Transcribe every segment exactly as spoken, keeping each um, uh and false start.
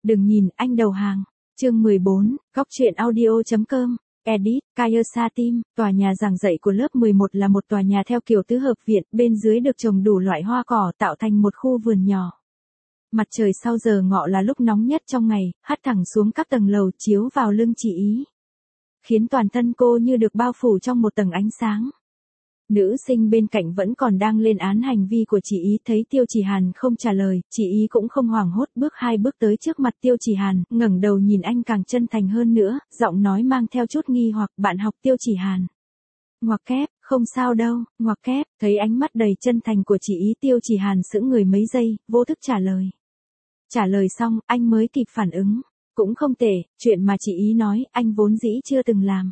Đừng nhìn, anh đầu hàng. Chương mười bốn, Góc truyện audio.com. Edit, Kayasa Team, tòa nhà giảng dạy của lớp mười một là một tòa nhà theo kiểu tứ hợp viện, bên dưới được trồng đủ loại hoa cỏ tạo thành một khu vườn nhỏ. Mặt trời sau giờ ngọ là lúc nóng nhất trong ngày, hắt thẳng xuống các tầng lầu chiếu vào lưng chị Ý, khiến toàn thân cô như được bao phủ trong một tầng ánh sáng. Nữ sinh bên cạnh vẫn còn đang lên án hành vi của chị Ý, thấy Tiêu Chỉ Hàn không trả lời, chị Ý cũng không hoảng hốt, bước hai bước tới trước mặt Tiêu Chỉ Hàn, ngẩng đầu nhìn anh càng chân thành hơn nữa, giọng nói mang theo chút nghi hoặc, bạn học Tiêu Chỉ Hàn. Ngoặc kép, không sao đâu, ngoặc kép, thấy ánh mắt đầy chân thành của chị Ý, Tiêu Chỉ Hàn sững người mấy giây, vô thức trả lời. Trả lời xong, anh mới kịp phản ứng, cũng không tệ, chuyện mà chị Ý nói, anh vốn dĩ chưa từng làm.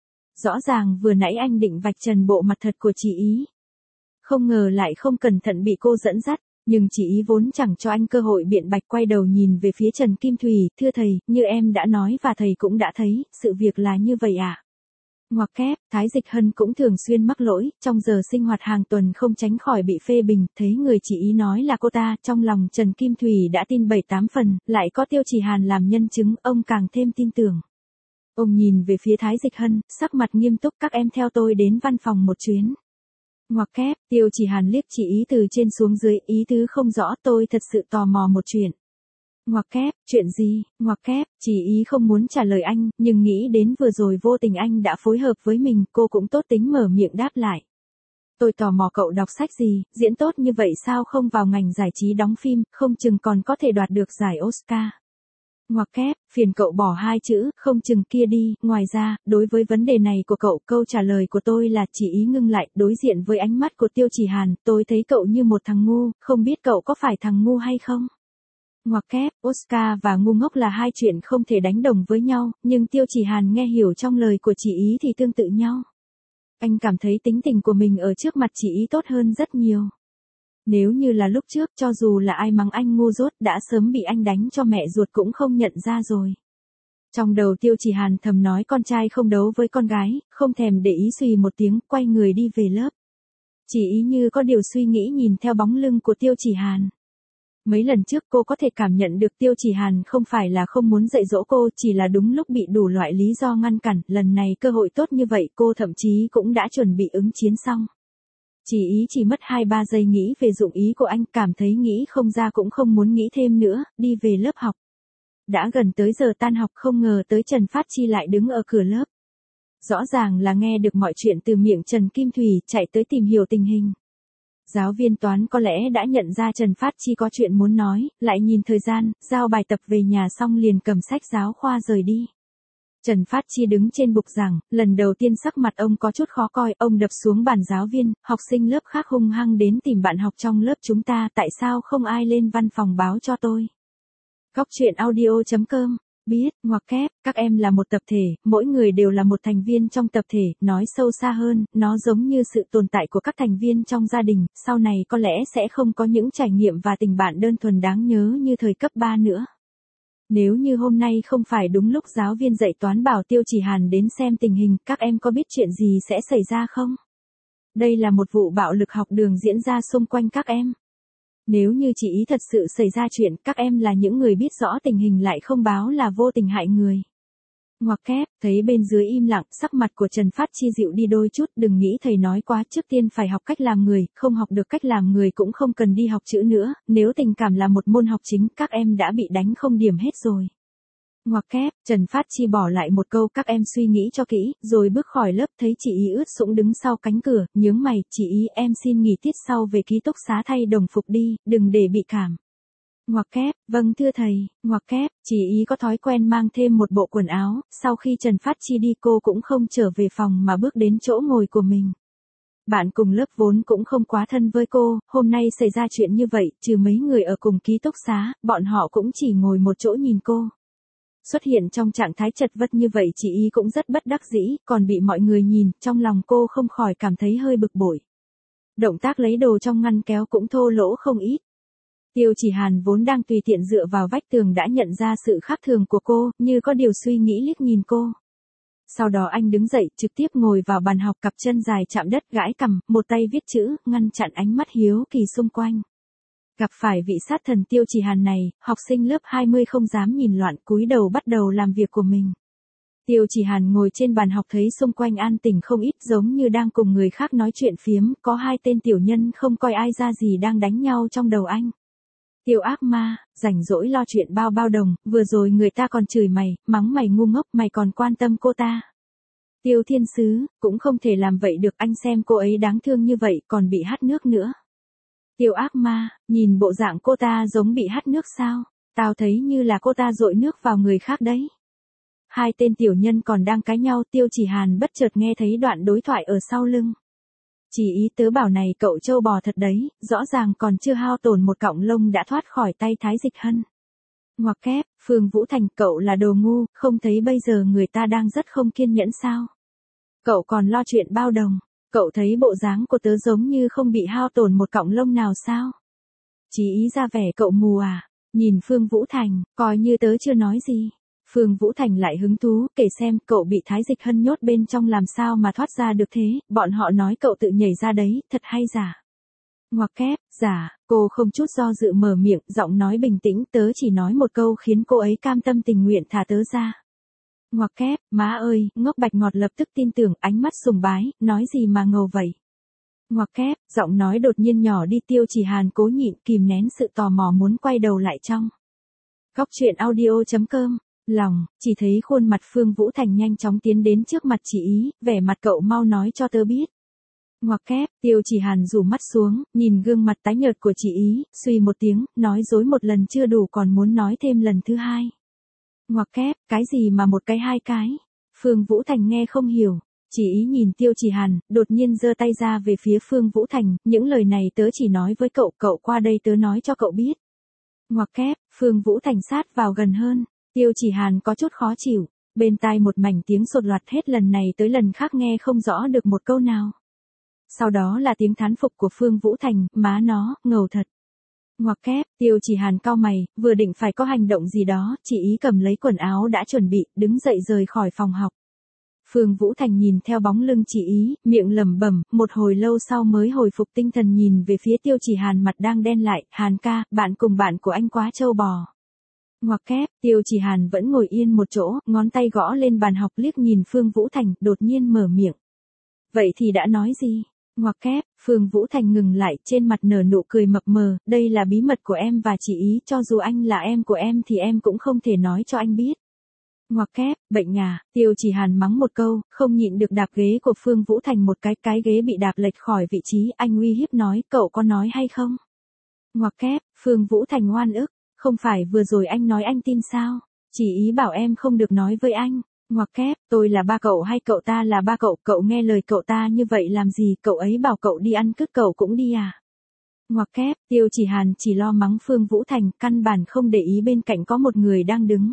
Rõ ràng vừa nãy anh định vạch trần bộ mặt thật của chị Ý. Không ngờ lại không cẩn thận bị cô dẫn dắt, nhưng chị Ý vốn chẳng cho anh cơ hội biện bạch, quay đầu nhìn về phía Trần Kim Thùy, thưa thầy, như em đã nói và thầy cũng đã thấy, sự việc là như vậy ạ. À? Ngoặc kép, Thái Dịch Hân cũng thường xuyên mắc lỗi, trong giờ sinh hoạt hàng tuần không tránh khỏi bị phê bình, thấy người chị Ý nói là cô ta, trong lòng Trần Kim Thùy đã tin bảy tám phần, lại có Tiêu Chỉ Hàn làm nhân chứng, ông càng thêm tin tưởng. Ông nhìn về phía Thái Dịch Hân, sắc mặt nghiêm túc, các em theo tôi đến văn phòng một chuyến. Ngoặc kép, Tiêu Chỉ Hàn liếc chị Ý từ trên xuống dưới, ý tứ không rõ, tôi thật sự tò mò một chuyện. Ngoặc kép, chuyện gì, ngoặc kép, chị Ý không muốn trả lời anh, nhưng nghĩ đến vừa rồi vô tình anh đã phối hợp với mình, cô cũng tốt tính mở miệng đáp lại. Tôi tò mò cậu đọc sách gì, diễn tốt như vậy sao không vào ngành giải trí đóng phim, không chừng còn có thể đoạt được giải Oscar. Ngoặc kép, phiền cậu bỏ hai chữ, không chừng kia đi, ngoài ra, đối với vấn đề này của cậu, câu trả lời của tôi là chị Ý ngưng lại, đối diện với ánh mắt của Tiêu Chỉ Hàn, tôi thấy cậu như một thằng ngu, không biết cậu có phải thằng ngu hay không? Ngoặc kép, Oscar và ngu ngốc là hai chuyện không thể đánh đồng với nhau, nhưng Tiêu Chỉ Hàn nghe hiểu trong lời của chị Ý thì tương tự nhau. Anh cảm thấy tính tình của mình ở trước mặt chị Ý tốt hơn rất nhiều. Nếu như là lúc trước, cho dù là ai mắng anh ngu dốt, đã sớm bị anh đánh cho mẹ ruột cũng không nhận ra rồi. Trong đầu Tiêu Chỉ Hàn thầm nói con trai không đấu với con gái, không thèm để ý, xùy một tiếng, quay người đi về lớp. Chị Ý như có điều suy nghĩ nhìn theo bóng lưng của Tiêu Chỉ Hàn. Mấy lần trước cô có thể cảm nhận được Tiêu Chỉ Hàn không phải là không muốn dạy dỗ cô, chỉ là đúng lúc bị đủ loại lý do ngăn cản, lần này cơ hội tốt như vậy cô thậm chí cũng đã chuẩn bị ứng chiến xong. Chị Ý chỉ mất hai ba giây nghĩ về dụng ý của anh, cảm thấy nghĩ không ra cũng không muốn nghĩ thêm nữa, đi về lớp học. Đã gần tới giờ tan học, không ngờ tới Trần Phát Chi lại đứng ở cửa lớp. Rõ ràng là nghe được mọi chuyện từ miệng Trần Kim Thùy, chạy tới tìm hiểu tình hình. Giáo viên toán có lẽ đã nhận ra Trần Phát Chi có chuyện muốn nói, lại nhìn thời gian, giao bài tập về nhà xong liền cầm sách giáo khoa rời đi. Trần Phát Chi đứng trên bục giảng, lần đầu tiên sắc mặt ông có chút khó coi, ông đập xuống bàn giáo viên, học sinh lớp khác hung hăng đến tìm bạn học trong lớp chúng ta, tại sao không ai lên văn phòng báo cho tôi? Góc truyện audio.com. Biết, ngoặc kép, các em là một tập thể, mỗi người đều là một thành viên trong tập thể, nói sâu xa hơn, nó giống như sự tồn tại của các thành viên trong gia đình, sau này có lẽ sẽ không có những trải nghiệm và tình bạn đơn thuần đáng nhớ như thời cấp ba nữa. Nếu như hôm nay không phải đúng lúc giáo viên dạy toán bảo Tiêu Chỉ Hàn đến xem tình hình, các em có biết chuyện gì sẽ xảy ra không? Đây là một vụ bạo lực học đường diễn ra xung quanh các em. Nếu như chị Ý thật sự xảy ra chuyện, các em là những người biết rõ tình hình lại không báo là vô tình hại người. Ngoặc kép, thấy bên dưới im lặng, sắc mặt của Trần Phát Chi dịu đi đôi chút, đừng nghĩ thầy nói quá, trước tiên phải học cách làm người, không học được cách làm người cũng không cần đi học chữ nữa, nếu tình cảm là một môn học chính, các em đã bị đánh không điểm hết rồi. Ngoặc kép, Trần Phát Chi bỏ lại một câu, các em suy nghĩ cho kỹ, rồi bước khỏi lớp, thấy chị Ý ướt sũng đứng sau cánh cửa, nhướng mày, chị Ý em xin nghỉ tiết sau về ký túc xá thay đồng phục đi, đừng để bị cảm. Ngoặc kép, vâng thưa thầy, ngoặc kép, chị Ý có thói quen mang thêm một bộ quần áo, sau khi Trần Phát Chi đi cô cũng không trở về phòng mà bước đến chỗ ngồi của mình. Bạn cùng lớp vốn cũng không quá thân với cô, hôm nay xảy ra chuyện như vậy, trừ mấy người ở cùng ký túc xá, bọn họ cũng chỉ ngồi một chỗ nhìn cô. Xuất hiện trong trạng thái chật vật như vậy chị Ý cũng rất bất đắc dĩ, còn bị mọi người nhìn, trong lòng cô không khỏi cảm thấy hơi bực bội. Động tác lấy đồ trong ngăn kéo cũng thô lỗ không ít. Tiêu Chỉ Hàn vốn đang tùy tiện dựa vào vách tường đã nhận ra sự khác thường của cô, như có điều suy nghĩ liếc nhìn cô. Sau đó anh đứng dậy, trực tiếp ngồi vào bàn học, cặp chân dài chạm đất, gãi cằm, một tay viết chữ, ngăn chặn ánh mắt hiếu kỳ xung quanh. Gặp phải vị sát thần Tiêu Chỉ Hàn này, học sinh lớp hai mươi không dám nhìn loạn, cúi đầu bắt đầu làm việc của mình. Tiêu Chỉ Hàn ngồi trên bàn học thấy xung quanh an tĩnh không ít, giống như đang cùng người khác nói chuyện phiếm, có hai tên tiểu nhân không coi ai ra gì đang đánh nhau trong đầu anh. Tiêu ác ma, rảnh rỗi lo chuyện bao bao đồng, vừa rồi người ta còn chửi mày, mắng mày ngu ngốc, mày còn quan tâm cô ta. Tiêu Thiên Sứ, cũng không thể làm vậy được, anh xem cô ấy đáng thương như vậy còn bị hắt nước nữa. Tiêu ác ma, nhìn bộ dạng cô ta giống bị hắt nước sao, tao thấy như là cô ta dội nước vào người khác đấy. Hai tên tiểu nhân còn đang cãi nhau, Tiêu Chỉ Hàn bất chợt nghe thấy đoạn đối thoại ở sau lưng. Chỉ ý tớ bảo này cậu trâu bò thật đấy, rõ ràng còn chưa hao tổn một cọng lông đã thoát khỏi tay Thái Dịch Hân. Ngoặc kép, Phương Vũ Thành, cậu là đồ ngu, không thấy bây giờ người ta đang rất không kiên nhẫn sao? Cậu còn lo chuyện bao đồng, cậu thấy bộ dáng của tớ giống như không bị hao tổn một cọng lông nào sao? Chỉ ý ra vẻ cậu mù à? Nhìn Phương Vũ Thành, coi như tớ chưa nói gì. Phương Vũ Thành lại hứng thú, kể xem cậu bị Thái Dịch Hân nhốt bên trong làm sao mà thoát ra được thế, bọn họ nói cậu tự nhảy ra đấy, thật hay giả? Ngoặc kép, giả, cô không chút do dự mở miệng, giọng nói bình tĩnh, tớ chỉ nói một câu khiến cô ấy cam tâm tình nguyện thả tớ ra. Ngoặc kép, má ơi, ngốc Bạch Ngọt lập tức tin tưởng, ánh mắt sùng bái, nói gì mà ngầu vậy? Ngoặc kép, giọng nói đột nhiên nhỏ đi, Tiêu Chỉ Hàn cố nhịn kìm nén sự tò mò muốn quay đầu lại trong. Góc truyện audio chấm com Lòng, chỉ thấy khuôn mặt Phương Vũ Thành nhanh chóng tiến đến trước mặt chị ý, vẻ mặt cậu mau nói cho tớ biết. Ngoặc kép, Tiêu Chỉ Hàn rủ mắt xuống, nhìn gương mặt tái nhợt của chị ý, suy một tiếng, nói dối một lần chưa đủ còn muốn nói thêm lần thứ hai. Ngoặc kép, cái gì mà một cái hai cái? Phương Vũ Thành nghe không hiểu. Chị ý nhìn Tiêu Chỉ Hàn, đột nhiên giơ tay ra về phía Phương Vũ Thành, những lời này tớ chỉ nói với cậu, cậu qua đây tớ nói cho cậu biết. Ngoặc kép, Phương Vũ Thành sát vào gần hơn. Tiêu Chỉ Hàn có chút khó chịu, bên tai một mảnh tiếng sột loạt hết lần này tới lần khác nghe không rõ được một câu nào. Sau đó là tiếng thán phục của Phương Vũ Thành, má nó, ngầu thật. Ngoặc kép, Tiêu Chỉ Hàn cau mày, vừa định phải có hành động gì đó, chị ý cầm lấy quần áo đã chuẩn bị, đứng dậy rời khỏi phòng học. Phương Vũ Thành nhìn theo bóng lưng chị ý, miệng lẩm bẩm, một hồi lâu sau mới hồi phục tinh thần nhìn về phía Tiêu Chỉ Hàn mặt đang đen lại, Hàn ca, bạn cùng bạn của anh quá trâu bò. Ngoặc kép, Tiêu Chỉ Hàn vẫn ngồi yên một chỗ, ngón tay gõ lên bàn học liếc nhìn Phương Vũ Thành, đột nhiên mở miệng. Vậy thì đã nói gì? Ngoặc kép, Phương Vũ Thành ngừng lại, trên mặt nở nụ cười mập mờ, đây là bí mật của em và chị ý, cho dù anh là em của em thì em cũng không thể nói cho anh biết. Ngoặc kép, bệnh à, Tiêu Chỉ Hàn mắng một câu, không nhịn được đạp ghế của Phương Vũ Thành một cái, cái ghế bị đạp lệch khỏi vị trí, anh uy hiếp nói, cậu có nói hay không? Ngoặc kép, Phương Vũ Thành oan ức, không phải vừa rồi anh nói anh tin sao? Chỉ ý bảo em không được nói với anh. Ngoặc kép, tôi là ba cậu hay cậu ta là ba cậu, cậu nghe lời cậu ta như vậy làm gì, cậu ấy bảo cậu đi ăn cứt cậu cũng đi à? Ngoặc kép, Tiêu Chỉ Hàn chỉ lo mắng Phương Vũ Thành, căn bản không để ý bên cạnh có một người đang đứng.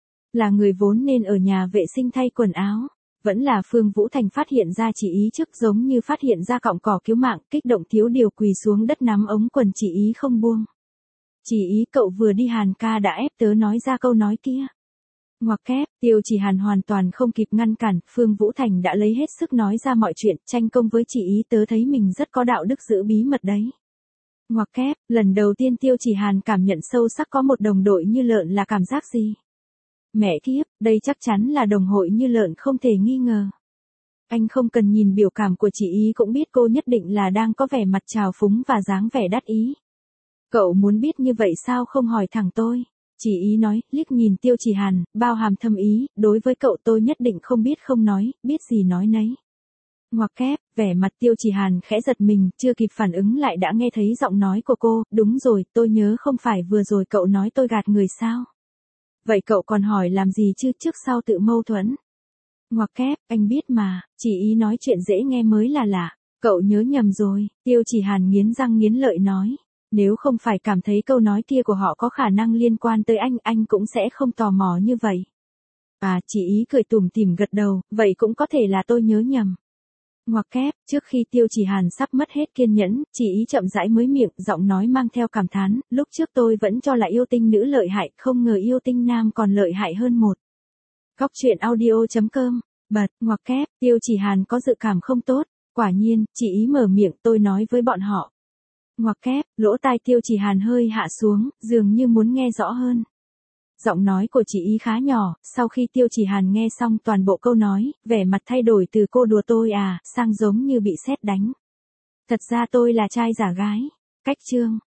Là người vốn nên ở nhà vệ sinh thay quần áo. Vẫn là Phương Vũ Thành phát hiện ra chị ý trước, giống như phát hiện ra cọng cỏ cứu mạng, kích động thiếu điều quỳ xuống đất nắm ống quần chị ý không buông. Chỉ ý cậu vừa đi Hàn ca đã ép tớ nói ra câu nói kia. Ngoặc kép, Tiêu Chỉ Hàn hoàn toàn không kịp ngăn cản, Phương Vũ Thành đã lấy hết sức nói ra mọi chuyện, tranh công với chị ý, tớ thấy mình rất có đạo đức giữ bí mật đấy. Ngoặc kép, lần đầu tiên Tiêu Chỉ Hàn cảm nhận sâu sắc có một đồng đội như lợn là cảm giác gì? Mẹ kiếp, đây chắc chắn là đồng hội như lợn không thể nghi ngờ. Anh không cần nhìn biểu cảm của chị ý cũng biết cô nhất định là đang có vẻ mặt trào phúng và dáng vẻ đắc ý. Cậu muốn biết như vậy sao không hỏi thẳng tôi? Chỉ ý nói, liếc nhìn Tiêu Chỉ Hàn, bao hàm thâm ý, đối với cậu tôi nhất định không biết không nói, biết gì nói nấy. Ngoặc kép, vẻ mặt Tiêu Chỉ Hàn khẽ giật mình, chưa kịp phản ứng lại đã nghe thấy giọng nói của cô, đúng rồi, tôi nhớ không phải vừa rồi cậu nói tôi gạt người sao? Vậy cậu còn hỏi làm gì chứ, trước sau tự mâu thuẫn? Ngoặc kép, anh biết mà, chỉ ý nói chuyện dễ nghe mới là lạ, cậu nhớ nhầm rồi, Tiêu Chỉ Hàn nghiến răng nghiến lợi nói. Nếu không phải cảm thấy câu nói kia của họ có khả năng liên quan tới anh, anh cũng sẽ không tò mò như vậy. À, chị ý cười tủm tỉm gật đầu, vậy cũng có thể là tôi nhớ nhầm. Ngoặc kép, trước khi Tiêu Chỉ Hàn sắp mất hết kiên nhẫn, chị ý chậm rãi mới miệng, giọng nói mang theo cảm thán, lúc trước tôi vẫn cho là yêu tinh nữ lợi hại, không ngờ yêu tinh nam còn lợi hại hơn một. Góc truyện audio chấm com, bật, ngoặc kép, Tiêu Chỉ Hàn có dự cảm không tốt, quả nhiên, chị ý mở miệng, tôi nói với bọn họ. Ngoặc kép, lỗ tai Tiêu Chỉ Hàn hơi hạ xuống, dường như muốn nghe rõ hơn. Giọng nói của chị ý khá nhỏ, sau khi Tiêu Chỉ Hàn nghe xong toàn bộ câu nói, vẻ mặt thay đổi từ cô đùa tôi à, sang giống như bị sét đánh. Thật ra tôi là trai giả gái. Cách chương.